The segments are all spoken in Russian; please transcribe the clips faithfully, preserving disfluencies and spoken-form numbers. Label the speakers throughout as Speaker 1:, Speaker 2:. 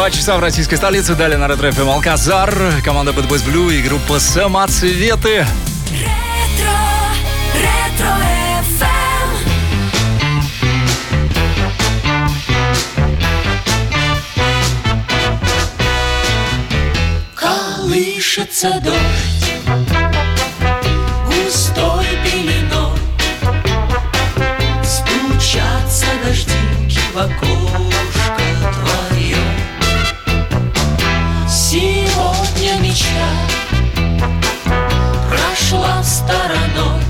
Speaker 1: Два часа в российской столице. Далее на Ретро эф эм Алказар, команда Bad Boys Blue и группа Самоцветы.
Speaker 2: Ретро, Ретро эф эм.
Speaker 3: Колышется дождь густой пеленой, стучатся дождинки в окошко твое. Сегодня мечта прошла стороной,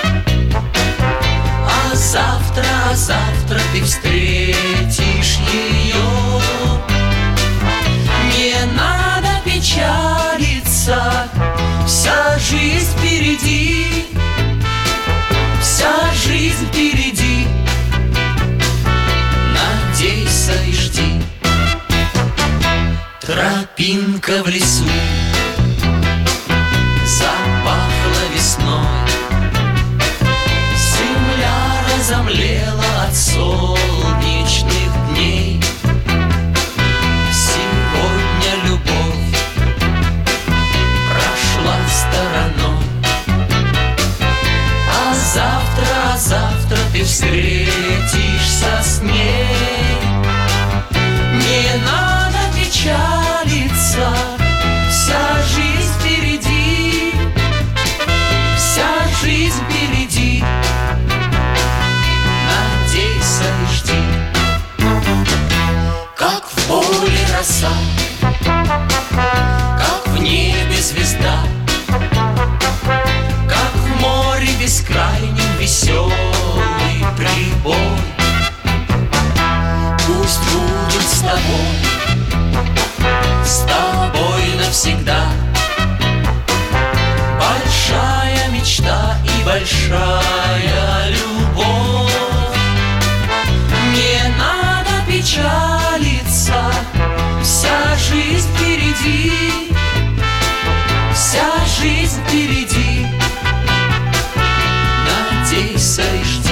Speaker 3: а завтра, а завтра ты встретишь ее. Не надо печалиться, вся жизнь впереди, вся жизнь впереди. Надейся и жди. Тропинка в лесу запахла весной, земля разомлела от солнечных дней. Сегодня любовь прошла стороной, а завтра, а завтра ты встретишься с ней. Не надо печалиться, вся жизнь впереди, вся жизнь впереди. Надейся и жди. Как в поле роса, как в небе звезда, как в море бескрайнем веселый прибой. Пусть будет с тобой, с тобой навсегда большая мечта и большая любовь. Не надо печалиться, вся жизнь впереди, вся жизнь впереди. Надейся и жди.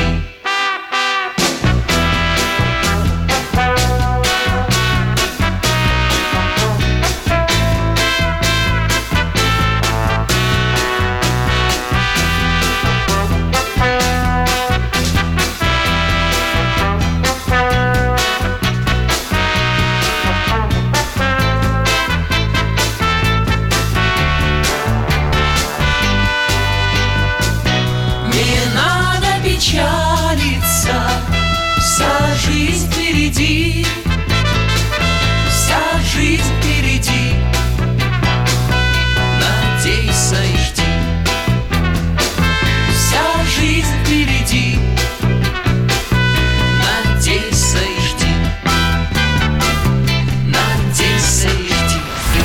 Speaker 3: Печалиться, вся жизнь впереди, вся жизнь впереди. Надейся и жди. Вся жизнь впереди. Надейся и жди. Надейся и жди.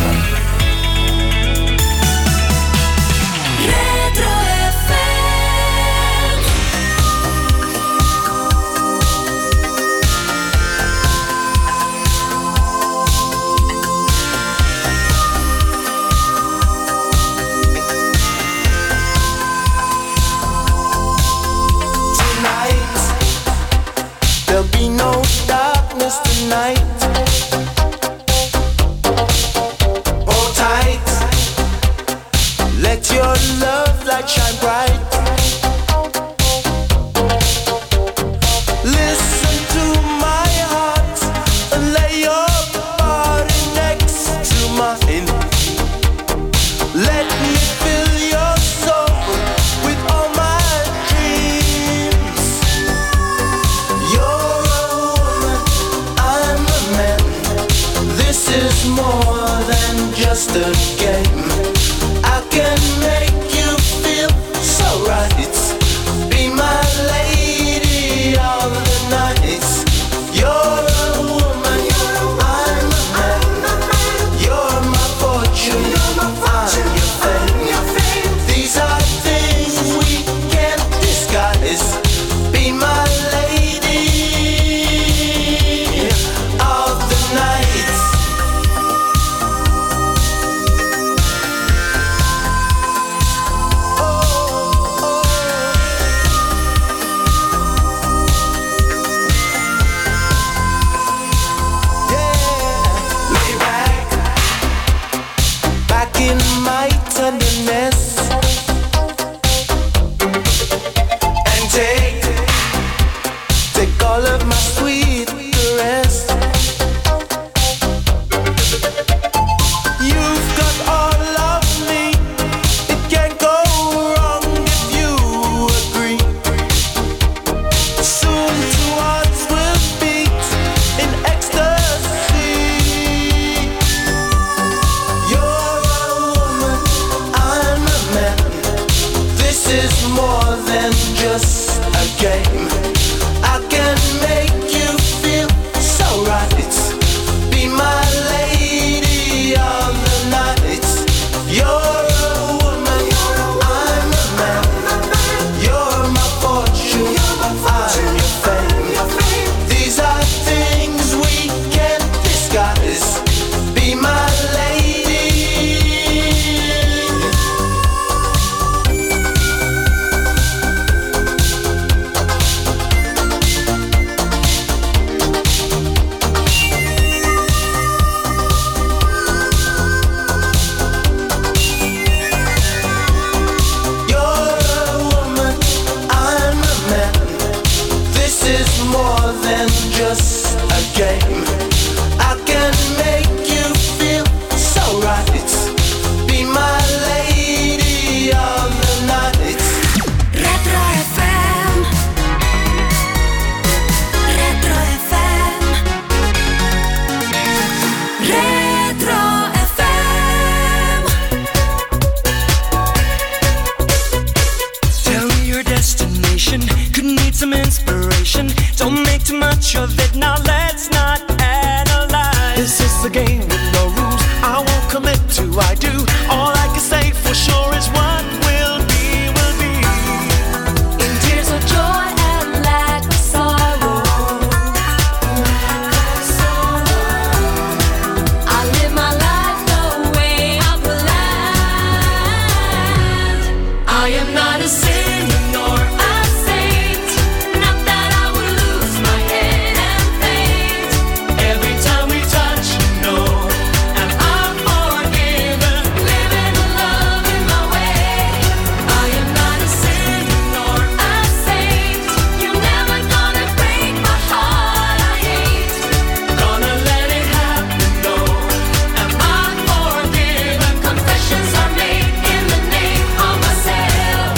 Speaker 2: Ретро эф эм.
Speaker 4: There'll be no darkness tonight. Hold tight, let your love light shine bright. Listen to my heart and lay your body next to mine. Let me fill your soul with all my dreams. You're a woman, I'm a man. This is more than just a game. I can make you feel so right. Be my lady of the night. You're a woman, I'm a man. You're my fortune, I'm your fame. These are things we can't disguise. Be my lady of the night. just a game. I can make you feel so right. Be my lady of the night. You're a woman, I'm a man. You're my fortune, I'm your fame. These are things we can't disguise. Be my lady. Just a game. I can make you feel so right. Be my lady of the night.
Speaker 2: Retro эф эм. Retro эф эм. Retro эф эм.
Speaker 5: Tell me your destination. Could need some inspiration. Don't make too much of it, now let's not analyze.
Speaker 6: This is a game with no rules, I won't commit to I do. All I can say for sure is what will be, will be.
Speaker 2: In tears of joy and lack of sorrow, I live my life the way I planned. I am not a sinner nor a saint, not that I would lose my head and faint.
Speaker 5: Every time we touch, you know, and I'm forgiven.
Speaker 2: Living the love in my way. I am not a sinner nor a saint. You're never gonna break my heart. I hate.
Speaker 5: Gonna let it happen, no, and I'm forgiven.
Speaker 2: Confessions are made in the name of myself.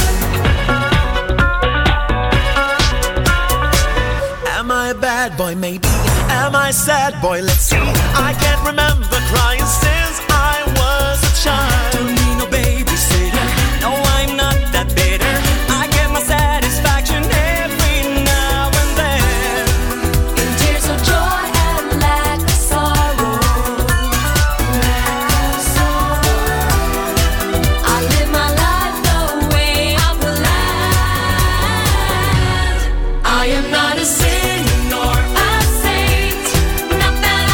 Speaker 6: Am I a bad boy? Maybe. Am I a sad boy? Let's see. I can't remember crying since I was a child.
Speaker 5: Don't need no babysitter. No, I'm not that bitter. I get my satisfaction every now and then.
Speaker 2: In tears of joy and lack of sorrow, I live my life the way I planned. I am not a sinner nor a saint, not that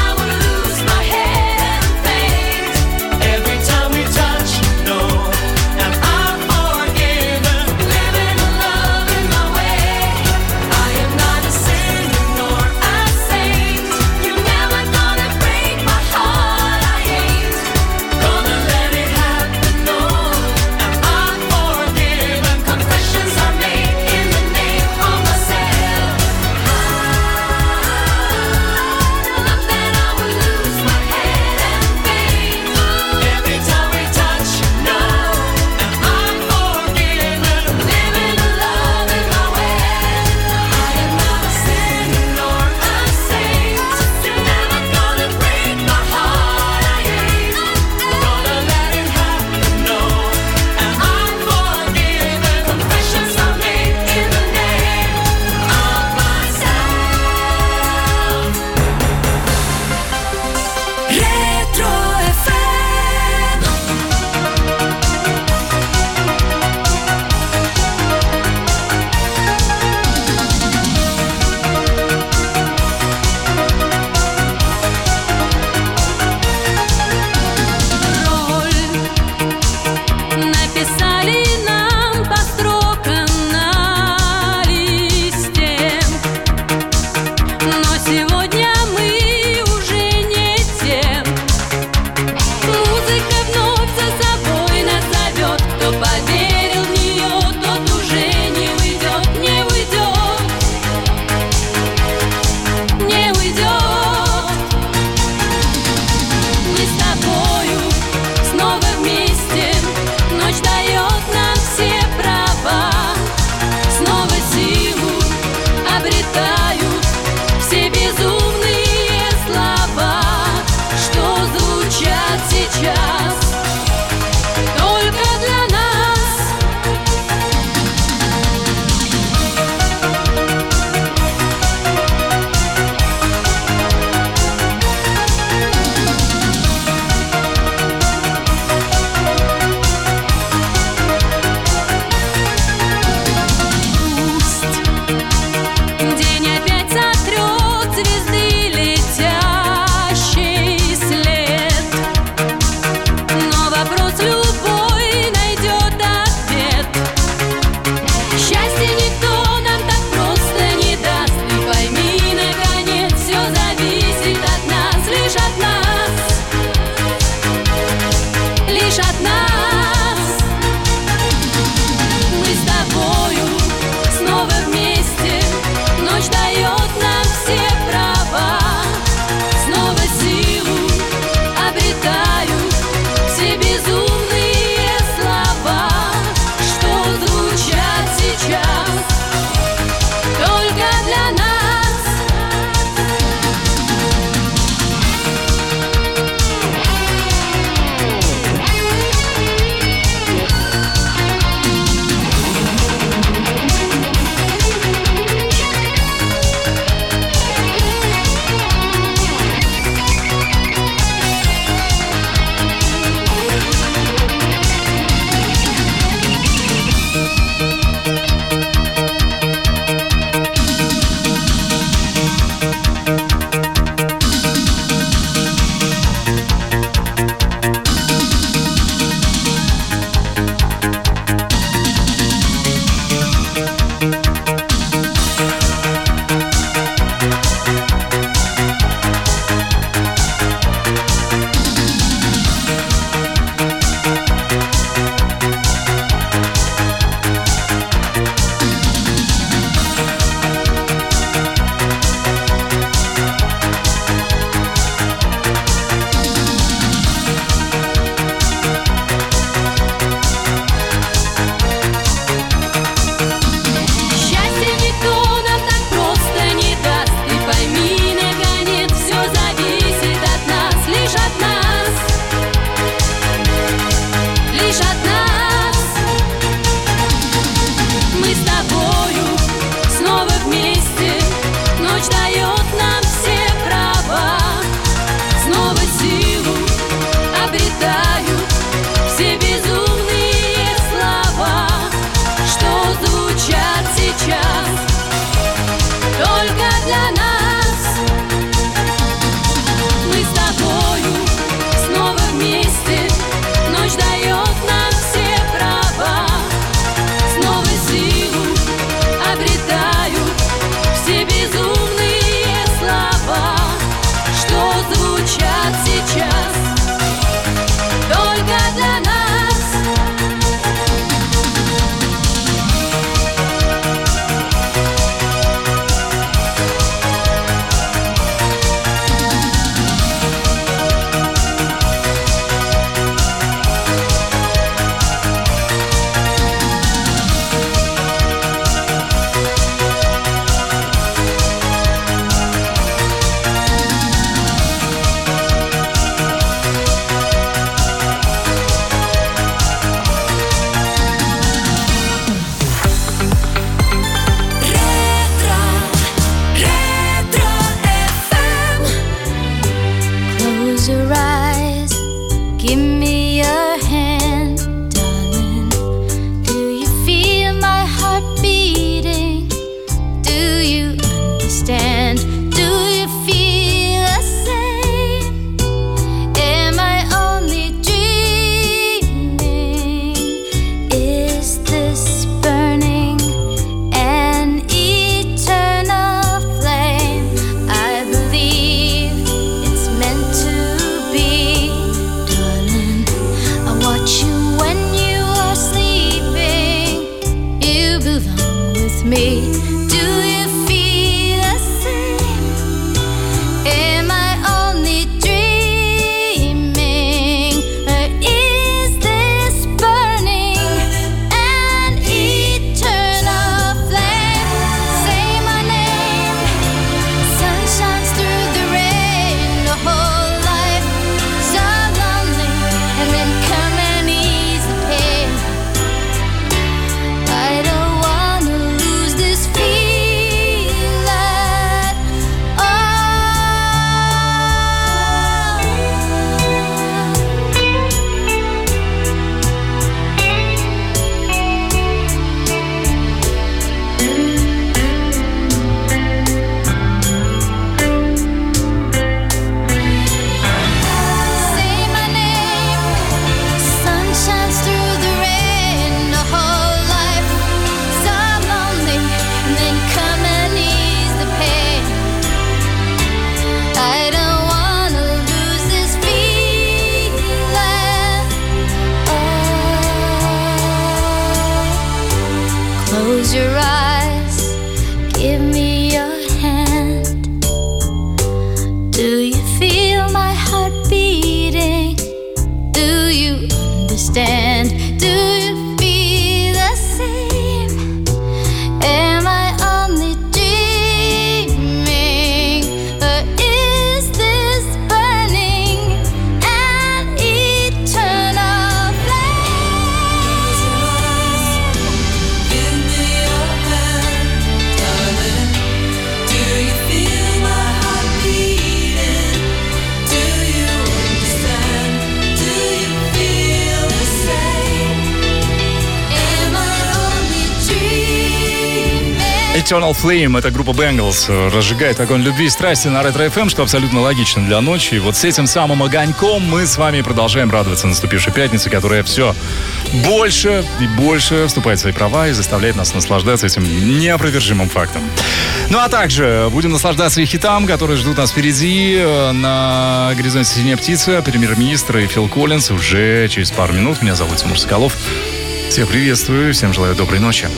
Speaker 1: Eternal Flame, это группа Bangles, разжигает огонь любви и страсти на Ретро эф эм, что абсолютно логично для ночи. И вот с этим самым огоньком мы с вами продолжаем радоваться наступившей пятнице, которая все больше и больше вступает в свои права и заставляет нас наслаждаться этим неопровержимым фактом. Ну а также будем наслаждаться и хитам, которые ждут нас впереди. На горизонте «Синяя птица», премьер-министр и Фил Коллинз уже через пару минут. Меня зовут Тимур Соколов. Всех приветствую, всем желаю доброй ночи.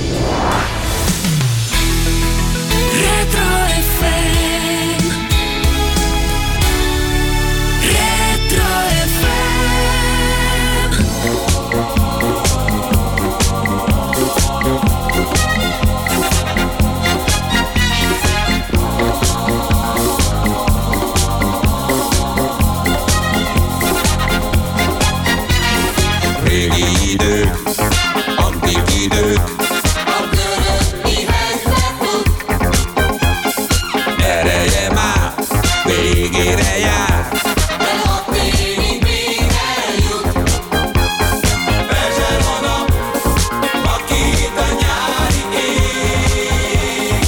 Speaker 7: Ereje már, végére jár.
Speaker 2: De ha tényleg még eljut,
Speaker 7: Perzser van a vakít a nyári ég.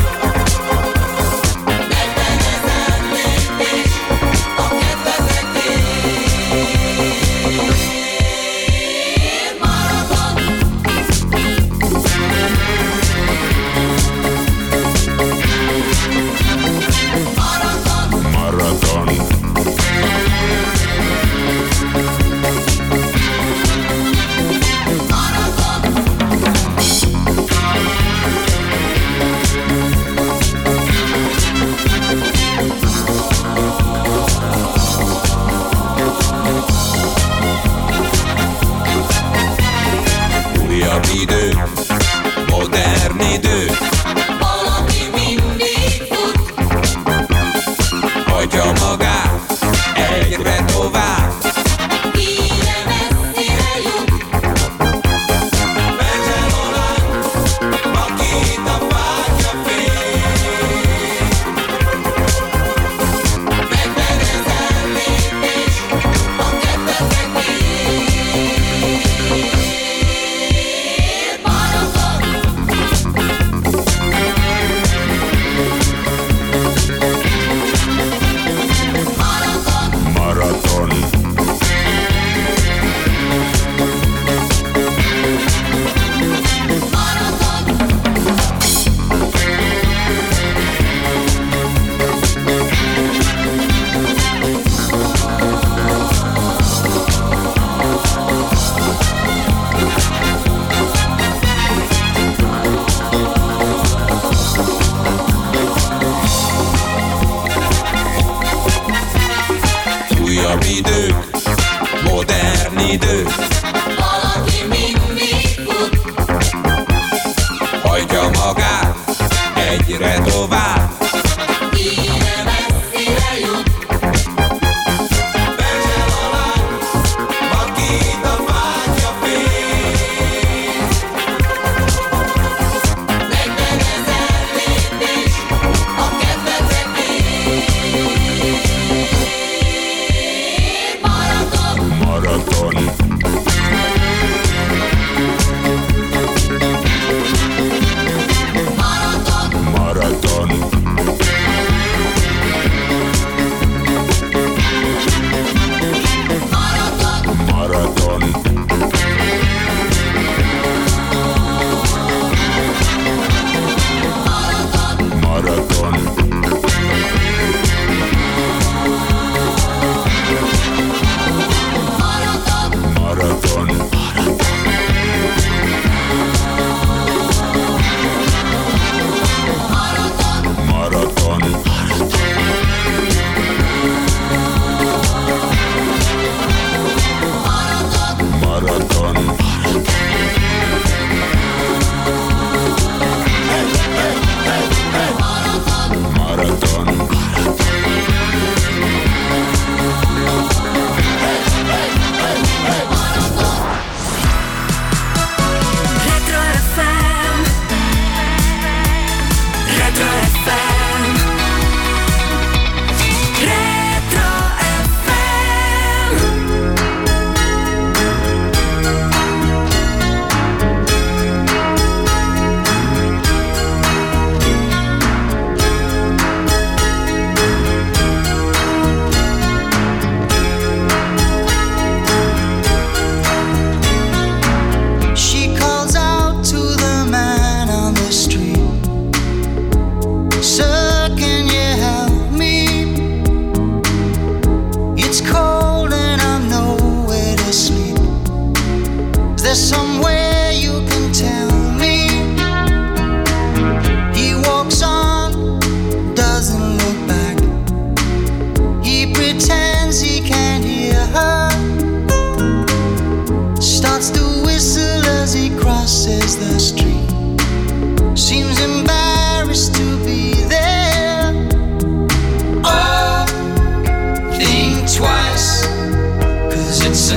Speaker 2: negyven ezer lépés a kedvetekért. Maraton,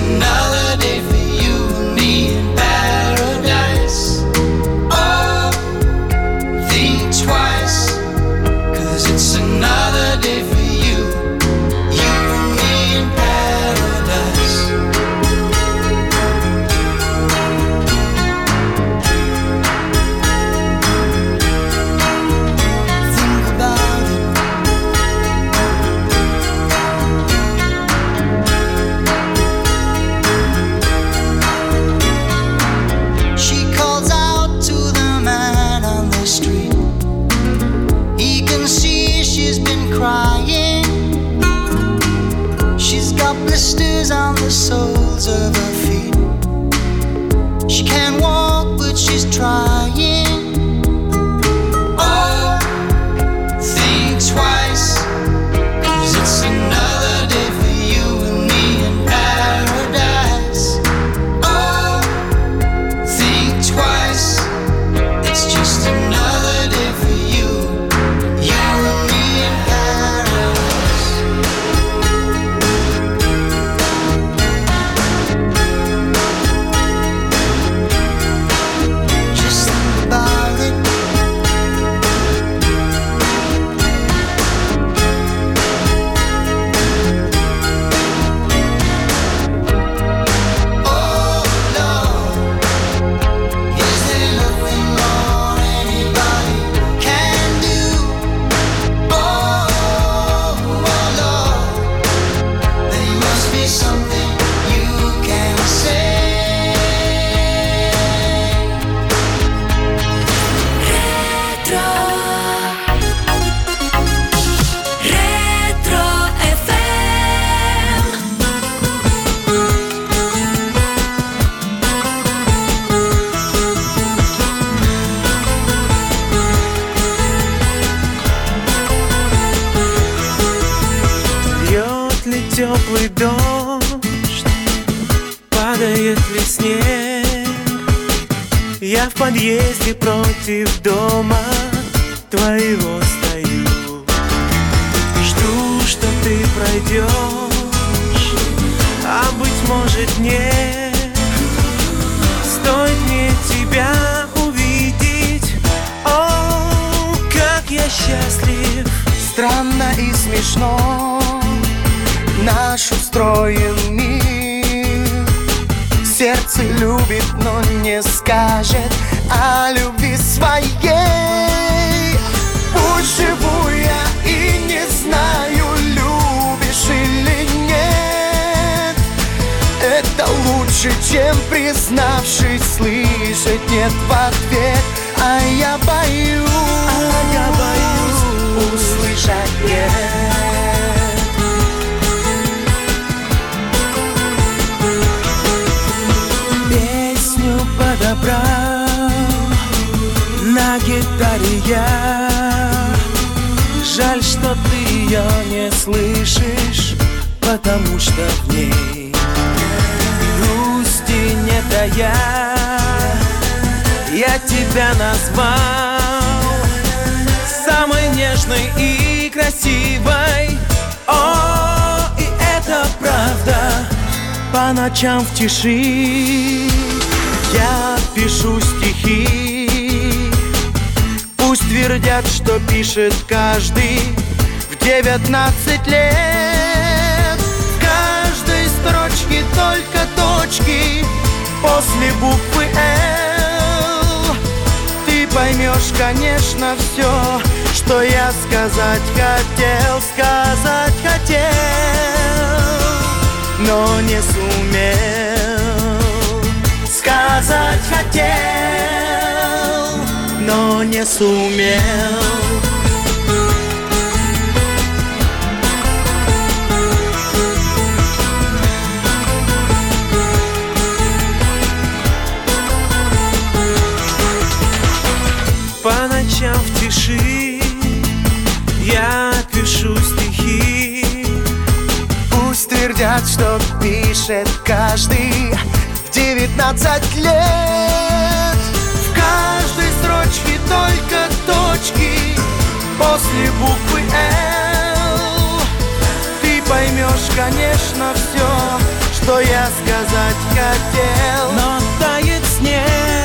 Speaker 4: another day for you and me in paradise. Oh, think twice, 'cause it's another day for you, you and me in paradise. Think about it. She calls out to the man on the street. He can see she's been crying. She's got blisters on the soles of her feet. She can't walk, but she's trying. Oh, think twice, 'cause it's another day for you and me in paradise. Oh, think twice, it's just another day for you, you and me in paradise. Just think about it. Oh Lord, is there nothing more anybody can do? Oh, oh Lord, there must be something you can say.
Speaker 2: Ретро Ретро эф эм.
Speaker 6: Льет ли теплый дождь, падает ли снег? Я в подъезде против дома твоего стою. Жду, что ты пройдешь, а быть может нет. Стоит мне тебя увидеть, о, как я счастлив.
Speaker 4: Странно и смешно наш устроен мир. Сердце любит, но не скажет о любви своей. Пусть живу я и не знаю, любишь или нет. Это лучше, чем признавшись, слышать нет в ответ. А я боюсь, а я боюсь услышать нет.
Speaker 6: Песню подобрал на гитаре я. Жаль, что ты ее не слышишь, потому что в ней грусти не тая. Я тебя назвал самой нежной и красивой. О, и это правда. По ночам в тиши я пишу стихи. Пусть твердят, что пишет каждый в девятнадцать лет. В каждой строчке только точки после буквы «Л». Ты поймешь, конечно, все, что я сказать хотел, сказать хотел, но не сумел. Сказать хотел, но не сумел. По ночам в тиши я пишу стихи. Пусть твердят, что пишет каждый в девятнадцать лет. В каждой строчке только точки после буквы «Л». Ты поймешь, конечно, все, что я сказать хотел. Но тает снег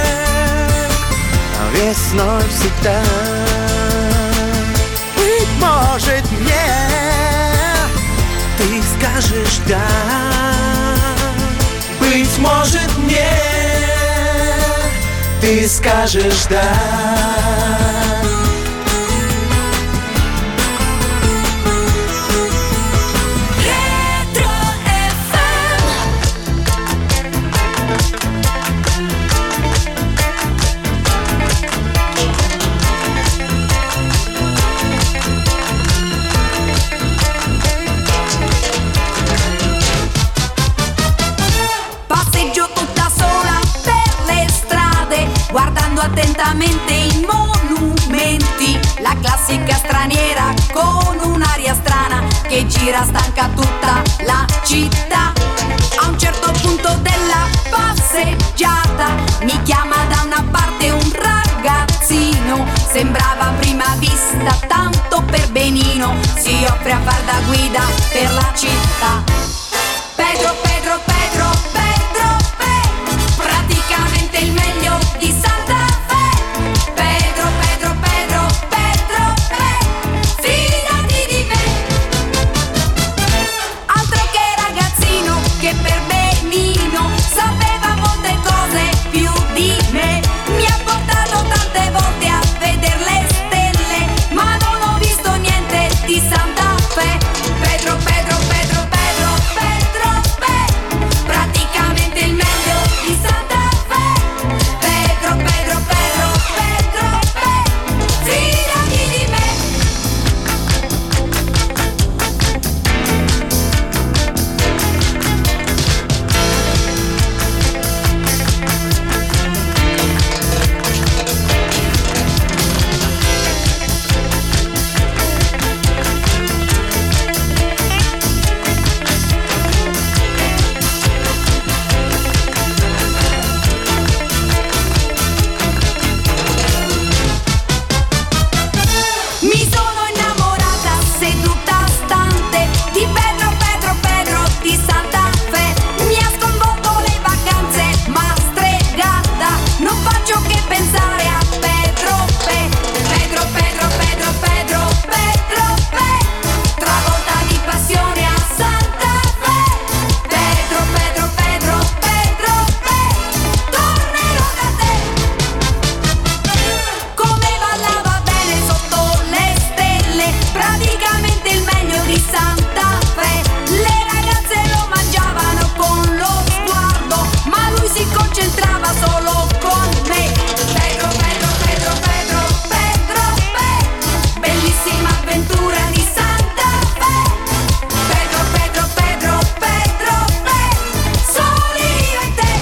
Speaker 6: весной всегда. Быть может, мне ты скажешь да. Быть может, мне ты скажешь да.
Speaker 2: Passeggio tutta sola per le strade, guardando attentamente i monumenti. La classica straniera con un'aria strana che gira stanca tutta la città. A un certo punto della passeggiata mi chiama da una parte un ragazzino. Sembrava a prima vista tanto per benino, si offre a far da guida per la città. Pedro, Pedro, Pedro, Pedro, Pedro, praticamente il meglio di Santa Fe. Pedro, Pedro, Pedro, Pedro, Pedro, fidati di me. Altro che ragazzino che per benino sapeva molte cose più di me. Mi ha portato tante volte a vedere le stelle, ma non ho visto niente di Santa Fe. Pedro, Pedro, Pedro, Pedro, Pedro, Pedro, praticamente il meglio di Santa Fe. Pedro, Pedro, Pedro, Pedro, Pedro, fidati di me. Mi sono innamorata seduta stante di Pedro, Pedro, Pedro di Santa Fe. Mi ha sconvolto le vacanze, ma stregata. Non faccio che pensare a Pedro Pe. Pedro, Pedro, Pedro, Pedro, Pedro Pe. Travolta di passione a Santa Fe. Pedro, Pedro, Pedro, Pedro Pe. Tornerò da te. Come ballava bene sotto le stelle, praticamente il meglio di Santa Fe. Le ragazze lo mangiavano con lo sguardo, ma lui si concentrava solo con me. Pedro, Pedro, Pedro, Pedro, Pedro Pe. Bellissima avventura di Santa Fe. Pedro, Pedro, Pedro, Pedro Pe. Soli io e te.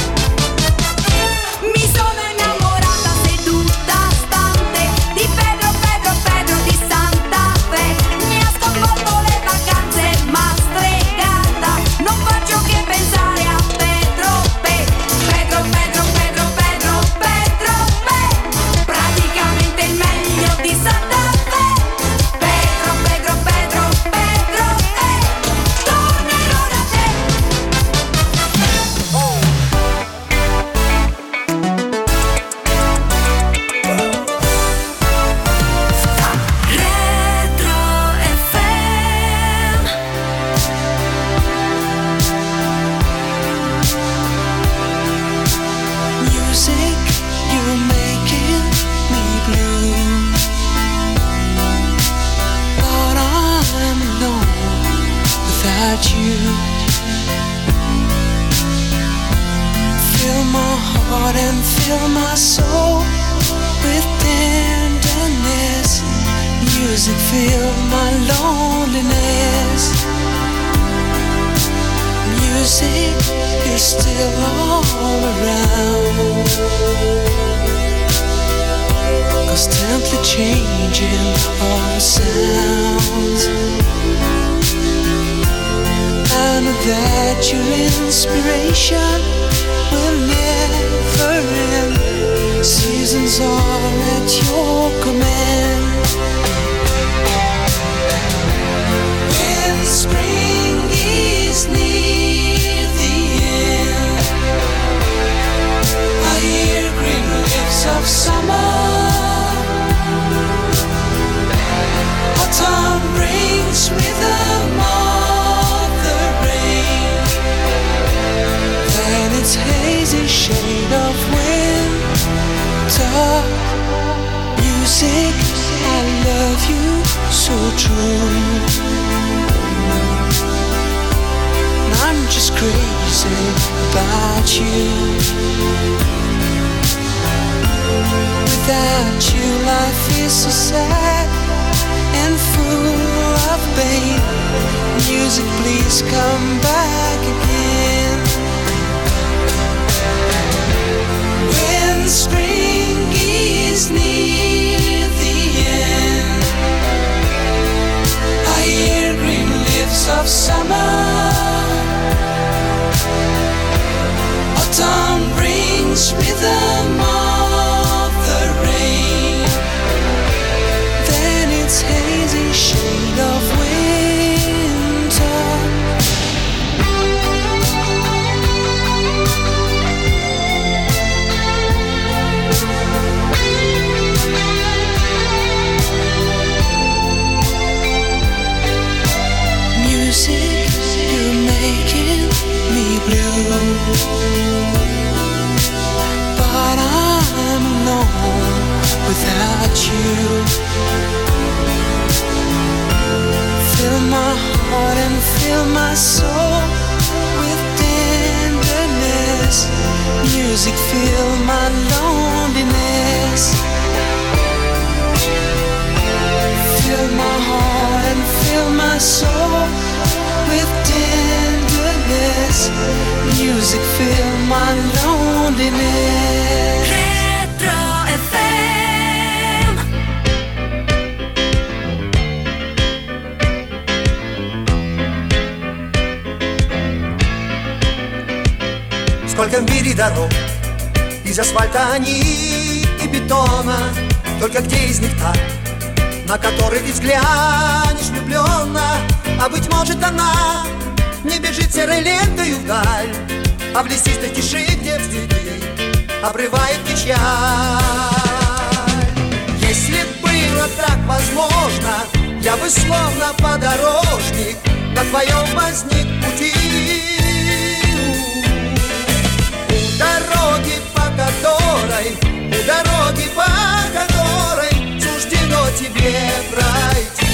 Speaker 2: Mi sono innamorata seduta stante di Pedro, Pedro, Pedro di Santa Fe. Mi ha sconvolto le vacanze, ma stregata. Non faccio che pensare a Pedro Pe. Pedro, Pedro, Pedro, Pedro, Pedro Pe. Praticamente il meglio di Santa Fe. Pedro, Pedro, Pedro, Pedro Pe. Tornerò da te. Retro F M.
Speaker 3: Music, you're making me blue. But I'm alone without you. Fill my heart and fill my soul with tenderness. Music, fill my loneliness. Music, you're still all around. 'Cause gently changing all the sounds. I know that your inspiration will never end. Seasons are at your command. When spring is near,
Speaker 4: true. And I'm just crazy about you. Without you, life is so sad and full of pain. Music, please come back again. When spring is near the end, I hear green leaves of summer. Autumn brings rhythm of the rain. Then it's hazy shade of winter. Music, you're making me blue. But I'm alone without you. Fill my heart and fill my soul with tenderness. Music, fill my loneliness. Fill my heart and fill my soul with tenderness. Music, fill my loneliness.
Speaker 2: Retro эф эм.
Speaker 8: Сколько в мире дорог, из асфальта они и бетона. Только где из них та, на которой ты взглянешь влюбленно? А быть может она не бежит серой лентою вдаль, а в лесистой тиши, где впереди обрывает печаль. Если было так возможно, я бы словно подорожник на твоем возник пути. У дороги, по которой, у дороги, по которой суждено тебе пройти.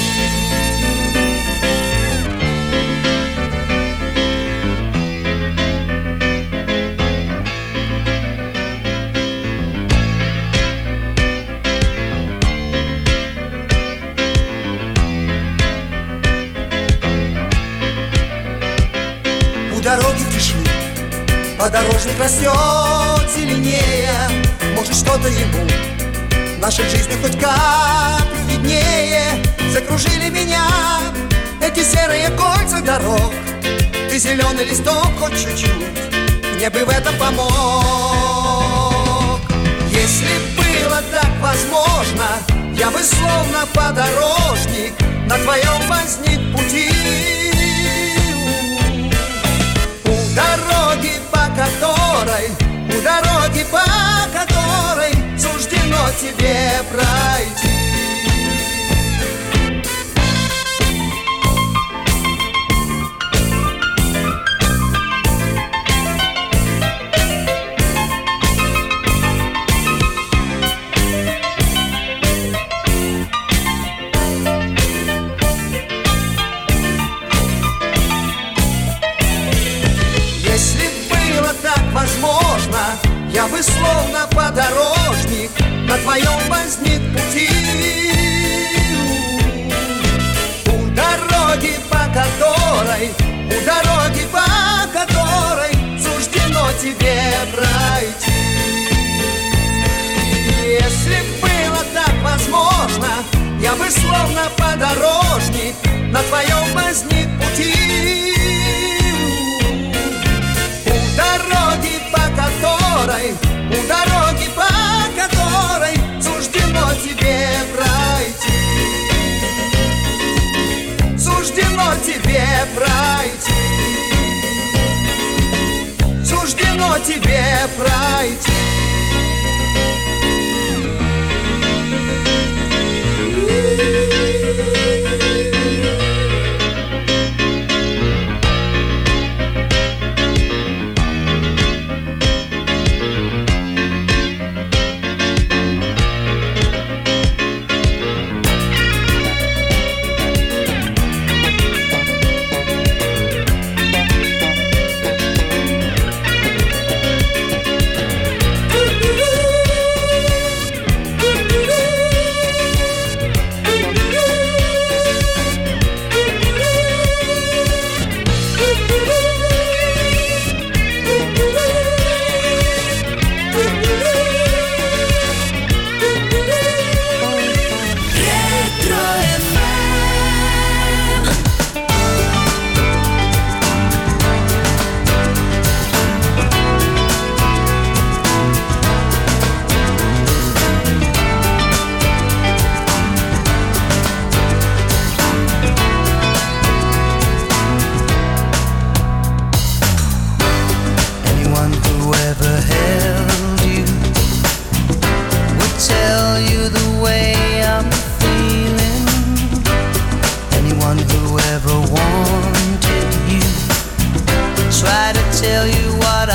Speaker 8: У дороги в тиши подорожник растет зеленее. Может, что-то ему в нашей жизни хоть каплю виднее. Закружили меня эти серые кольца дорог. Ты зеленый листок хоть чуть-чуть мне бы в этом помог. Если было так возможно, я бы словно подорожник на твоем возник пути. У дороги, по которой, у дороги, по которой суждено тебе пройти. Я бы словно подорожник на твоем возник пути. У дороги, по которой, у дороги, по которой суждено тебе пройти. Если было так возможно, я бы словно подорожник на твоем возник пути. У дороги, по которой, у дороги, по которой суждено тебе пройти. Суждено тебе пройти. Суждено тебе пройти.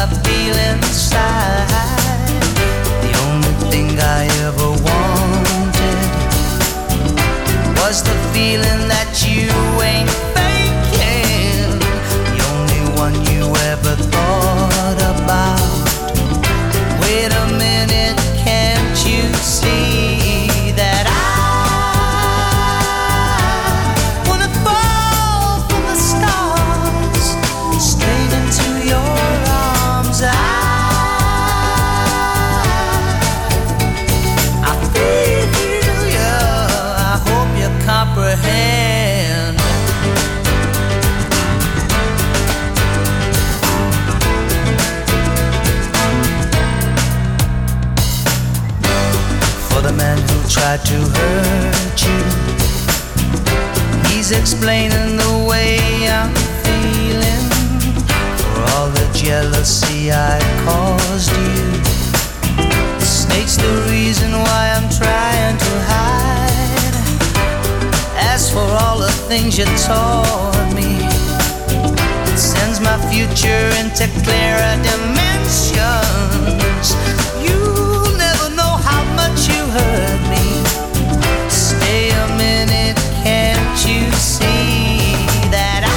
Speaker 9: I feel inside. The only thing I ever wanted was the feeling that you ain't faking. The only one you ever thought about. Wait a minute, can't you see that I wanna fall from the stars straight into your arms? I, I feel you, I hope you comprehend. For the man who tried to hurt you, he's explaining the way I'm feeling. For all the jealousy I caused you, the snake's the reason why I'm trying to hide. As for all the things you taught me, it sends my future into clearer dimensions. You'll never know how much you hurt me. Stay a minute, can't you see that I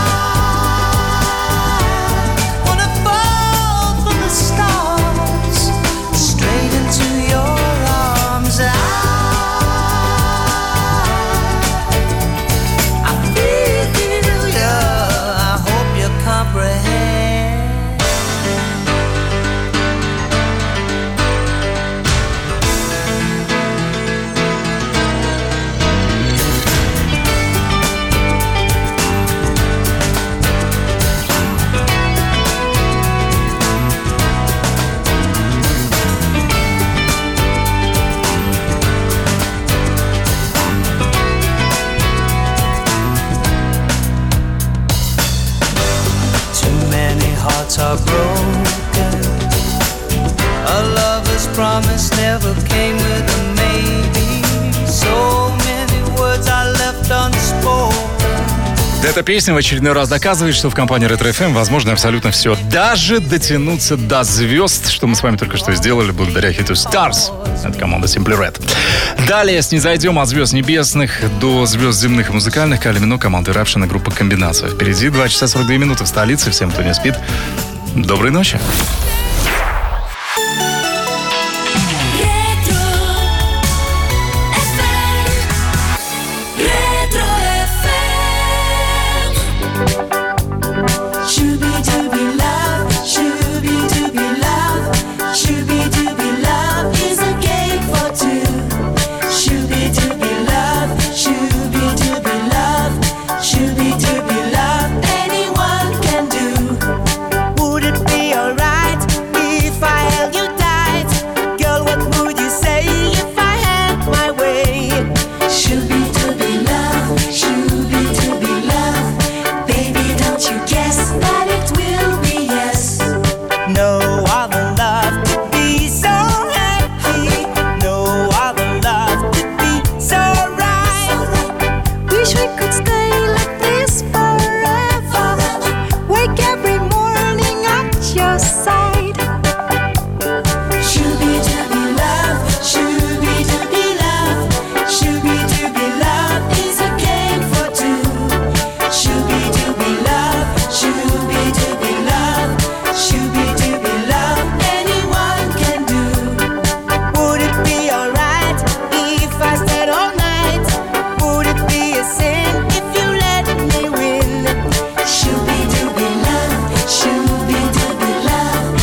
Speaker 9: wanna fall from the stars straight into your arms? I, I feel you, I hope you comprehend. Too many hearts are broken. A lover's promise never came with a maybe. So many words are left unspoken.
Speaker 1: Эта песня в очередной раз доказывает, что в компании Ретро эф эм возможно абсолютно все. Даже дотянуться до звезд, что мы с вами только что сделали благодаря хиту Stars от команды Simply Red. Далее снизойдем от звезд небесных до звезд земных и музыкальных. Кали Мино, команды Eruption и группа Комбинация. Впереди два часа сорок две минуты в столице. Всем, кто не спит, доброй ночи.
Speaker 9: Would it be alright if I held you tight? Girl, what would you say if I had my way?
Speaker 2: Shooby-dooby love, shooby-dooby love. Baby, don't you guess that it will be yes.
Speaker 9: No other love could be so happy. No other love could be so right.
Speaker 10: Wish we could stay like this forever. Wake every morning at your side.
Speaker 2: Shooby-dooby love, shooby-dooby love. Shooby-dooby love is a game for two. Shooby-dooby love, shooby-dooby love. Shooby-dooby love, anyone can do.
Speaker 9: Would it be alright if I stayed all night? Would it be a sin if you let me win?
Speaker 2: Shooby-dooby love, shooby-dooby love.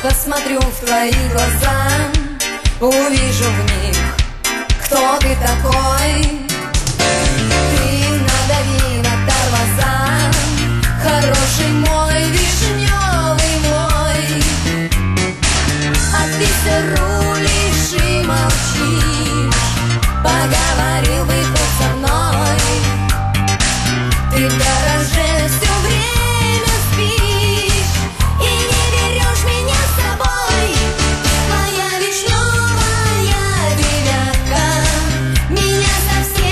Speaker 11: посмотрю в твои глаза, увижу в них, кто ты такой. Ты надави на тормоза, хороший мой, вишневый мой. А ты все рулишь и молчишь, поговорил бы хоть со мной. Ты дороже все время спишь и не берешь меня с собой. Моя вишневая девятка меня совсем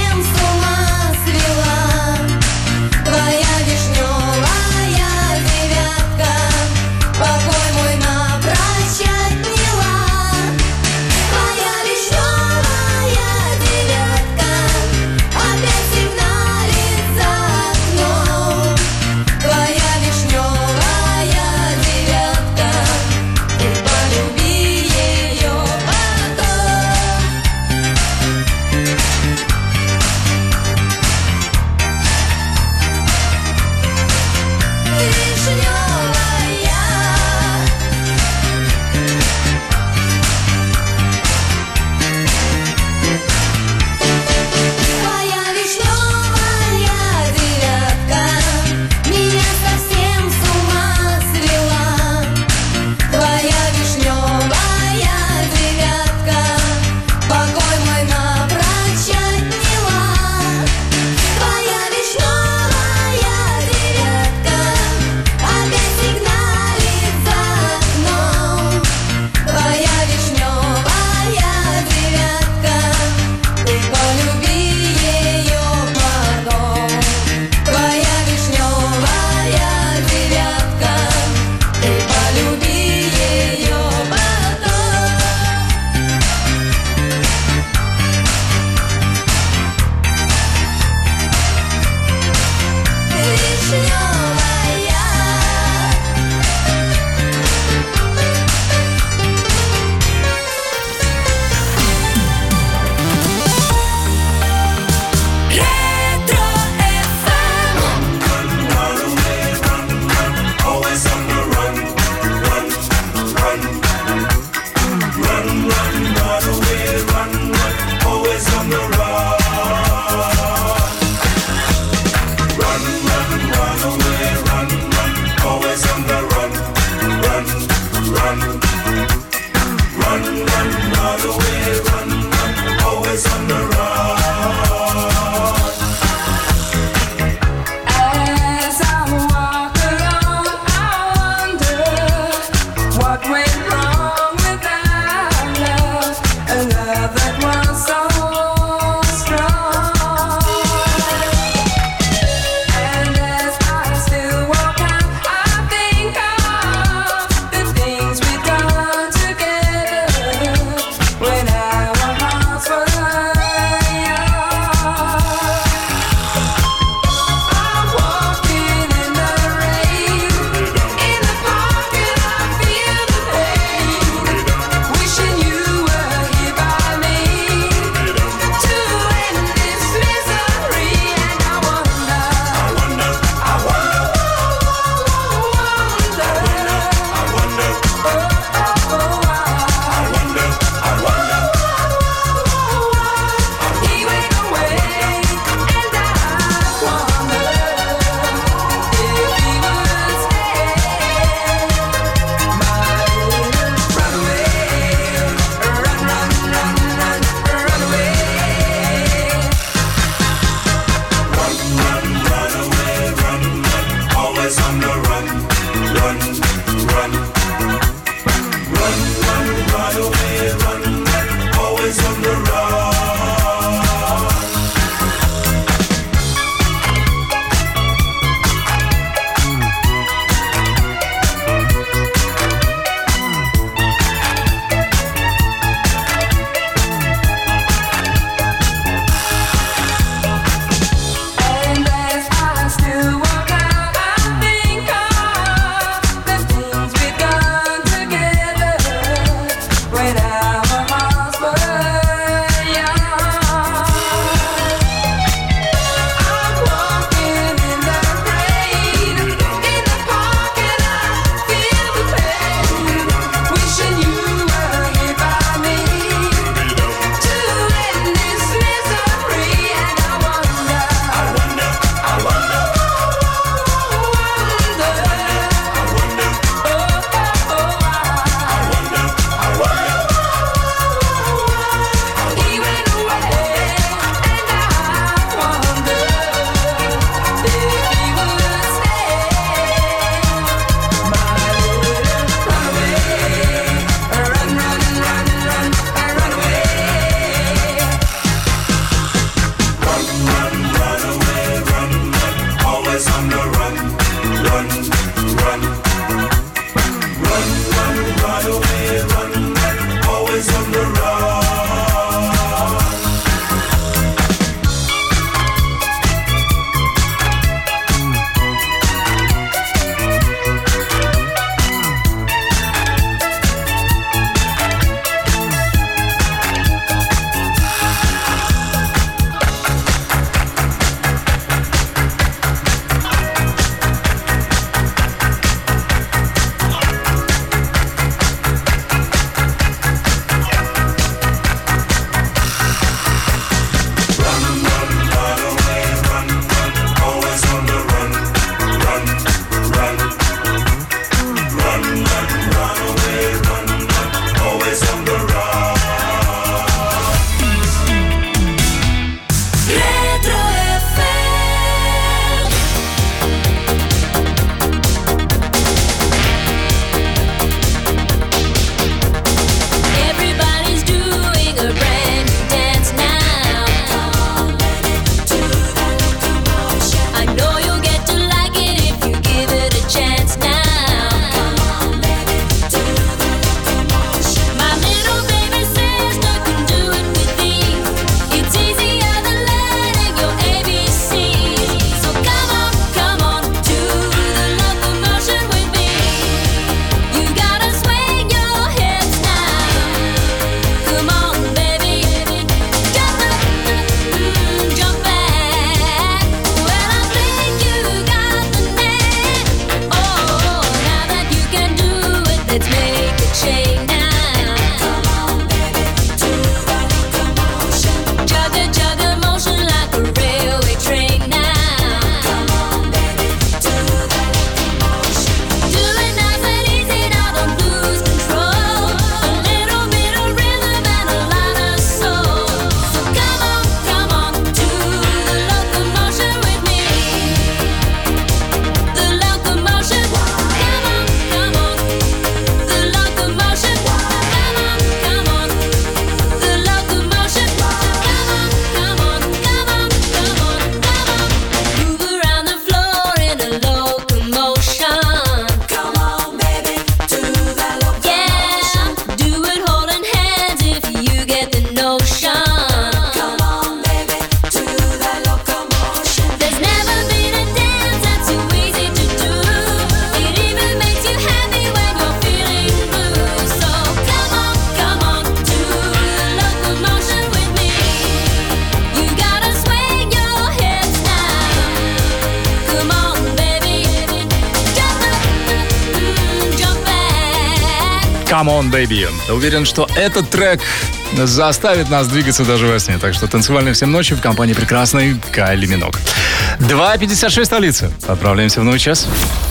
Speaker 1: Come on, baby. Уверен, что этот трек заставит нас двигаться даже во сне. Так что танцевальные всем ночи в компании прекрасной Кайли Миног. два пятьдесят шесть столица. Отправляемся в новый час.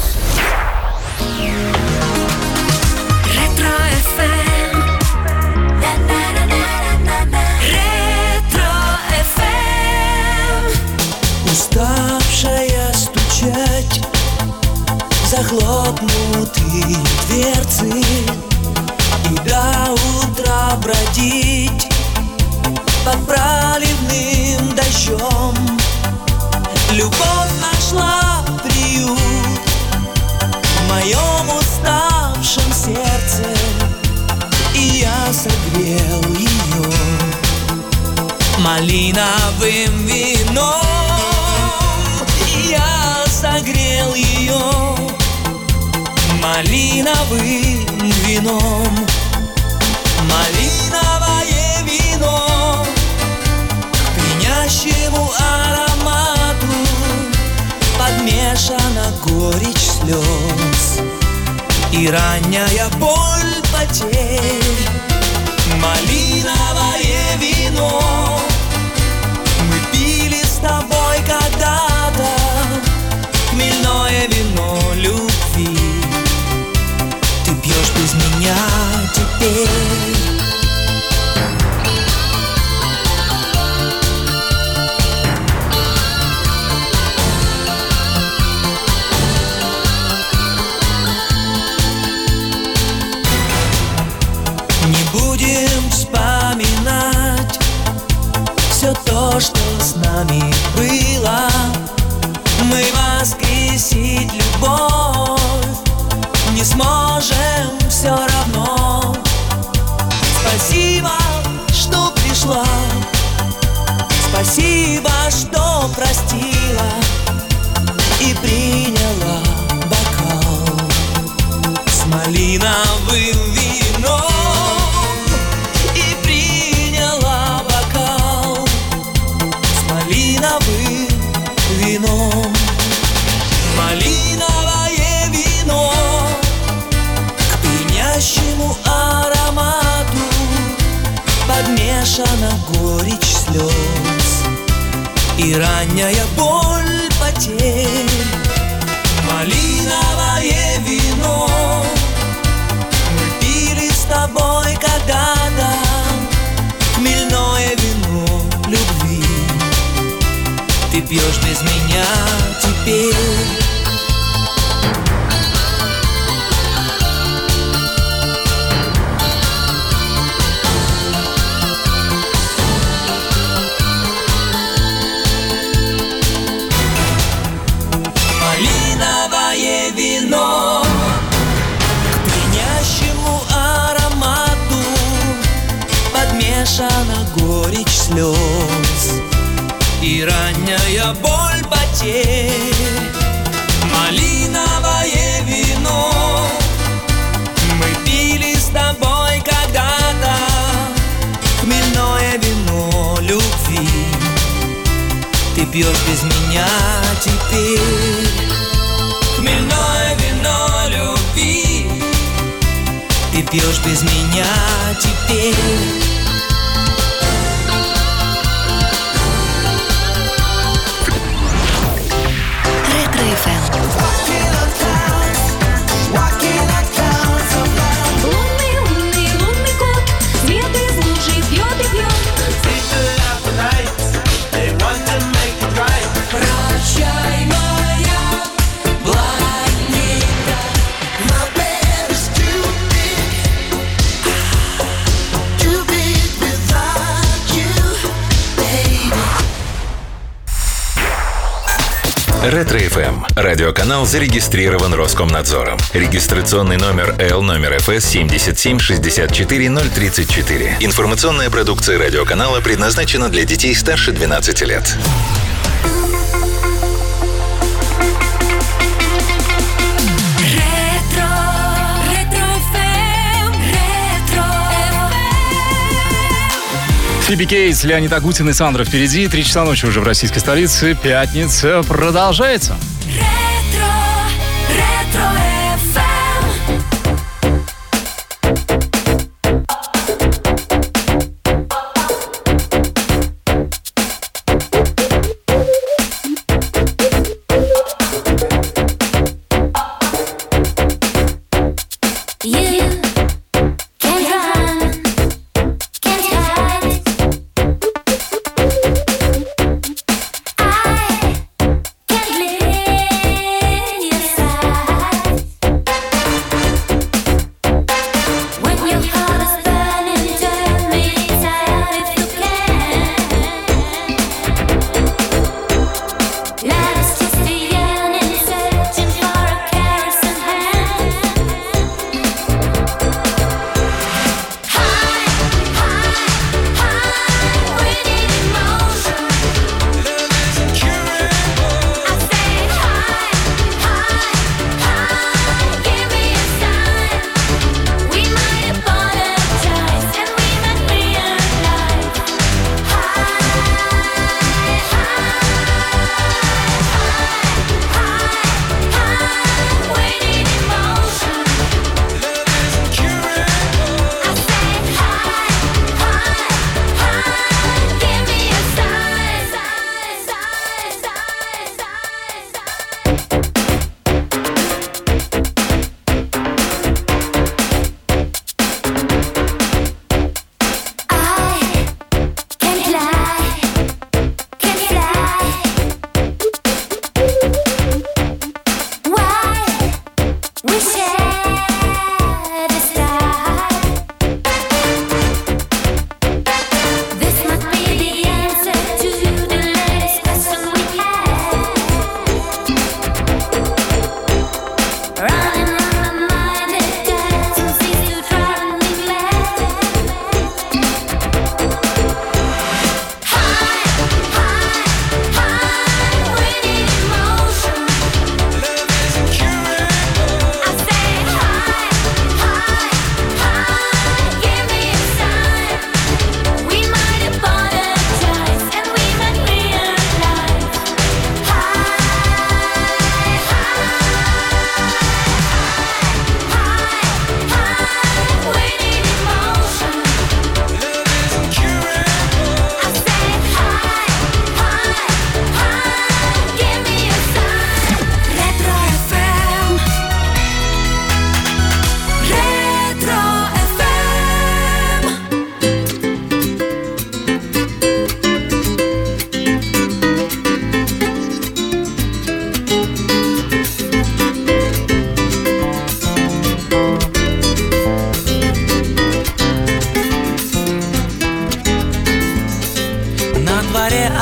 Speaker 9: Уставшая стучать захлопнутые дверцы и до утра бродить под проливным дождем. Любовь нашла приют в моем уставшем сердце, и я согрел ее малиновым вином. Я согрел ее малиновым вином. Малиновое вино к пьянящему аромату подмешана горечь слез и ранняя боль потерь. Малиновое вино мы пили с тобой когда-то, хмельное вино любви. Ты пьешь без меня теперь. Не будем вспоминать все то, что с нами было. Мы воскресить любовь не сможем все равно. Спасибо, что пришла. Спасибо, что простила и приняла бокал с малиновым вином. И приняла бокал с малиновым вином. Малиновое вино к пьянящему аромату подмешана горечь слез и ранняя боль потерь. Малиновое вино мы пили с тобой когда-то, хмельное вино любви. Ты пьешь без меня теперь. Малиновое вино к пьянящему аромату подмешана горечь слез и ранняя боль потерь. Малиновое вино мы пили с тобой когда-то, хмельное вино любви. Ты пьешь без меня теперь. Хмельное вино любви. Ты пьешь без меня теперь.
Speaker 10: Лунный, лунный, лунный кот, свет из лужи пьет и пьет. Прощай, моя планета. My bed is too big, too big without you, baby.
Speaker 12: Ретро-эф эм. Радиоканал зарегистрирован Роскомнадзором. Регистрационный номер Л номер эф эс семьдесят семь шестьдесят четыре ноль тридцать четыре. Информационная продукция радиоканала предназначена для детей старше двенадцати лет.
Speaker 1: Фиби Кейтс, Леонид Агутин и Сандра впереди. Три часа ночи уже в российской столице. Пятница продолжается.
Speaker 10: Ретро, ретро эф эм.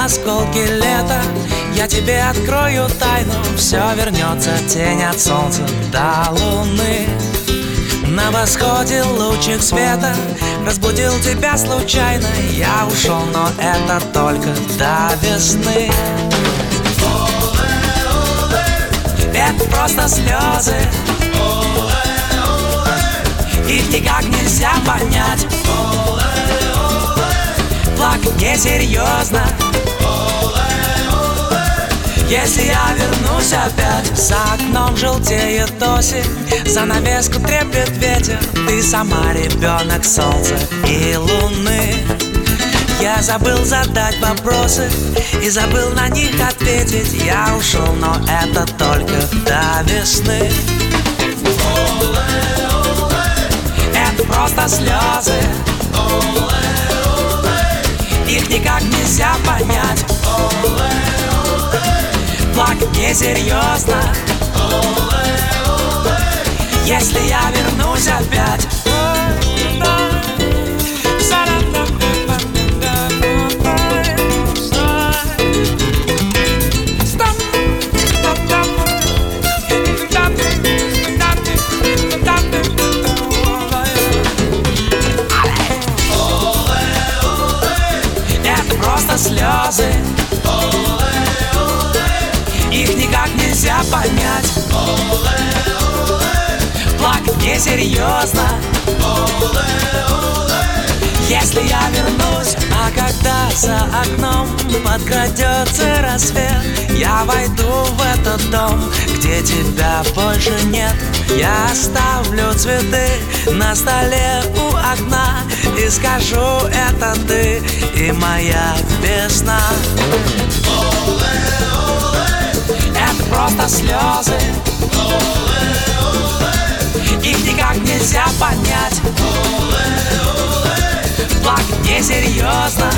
Speaker 9: осколки лета. Я тебе открою тайну, все вернется, тень от солнца до луны. На восходе лучик света разбудил тебя случайно. Я ушел, но это только до весны. Это просто слезы, их никак нельзя понять. Плакать несерьезно, если я вернусь опять. За окном желтеет осень, занавеску треплет ветер. Ты сама ребенок солнца и луны. Я забыл задать вопросы и забыл на них ответить. Я ушел, но это только до весны. Это просто слезы, их никак нельзя понять. Плакать несерьезно, если я вернусь опять. Слезы, их никак нельзя понять. Плакать несерьезно, если я вернусь. А когда за окном подкрадется рассвет, я войду в этот дом, где тебя больше нет. Я оставлю цветы на столе у окна и скажу: это ты и моя весна. Это просто слезы, их никак нельзя понять. Плакать несерьезно,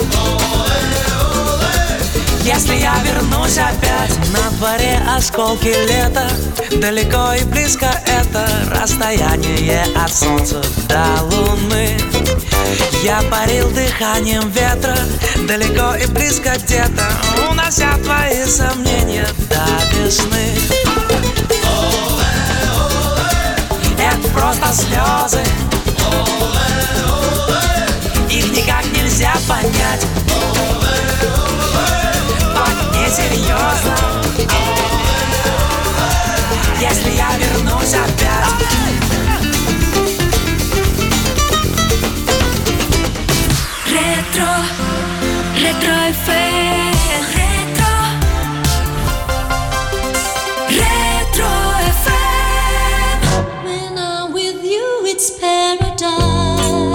Speaker 9: если я вернусь опять. На дворе осколки лета, далеко и близко это расстояние от солнца до луны. Я парил дыханием ветра, далеко и близко где-то, унося твои сомнения до весны. Это просто слезы, их никак нельзя понять. Плакать несерьезно, если я вернусь опять.
Speaker 2: Ретро, ретро эф эм, ретро, ретро эф эм.
Speaker 13: When I'm with you, it's paradise.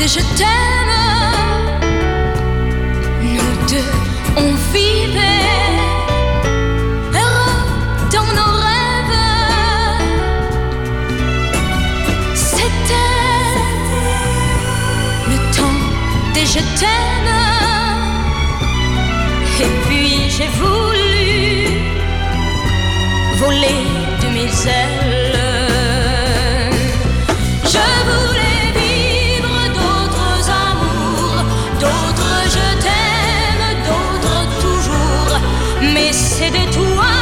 Speaker 13: des je t'aime. Nous deux, on vivait heureux dans nos rêves. C'était le temps des je t'aime. Et puis j'ai voulu voler de mes ailes. Je voulais vivre d'autres amours, d'autres je t'aime, d'autres toujours. Mais c'est de toi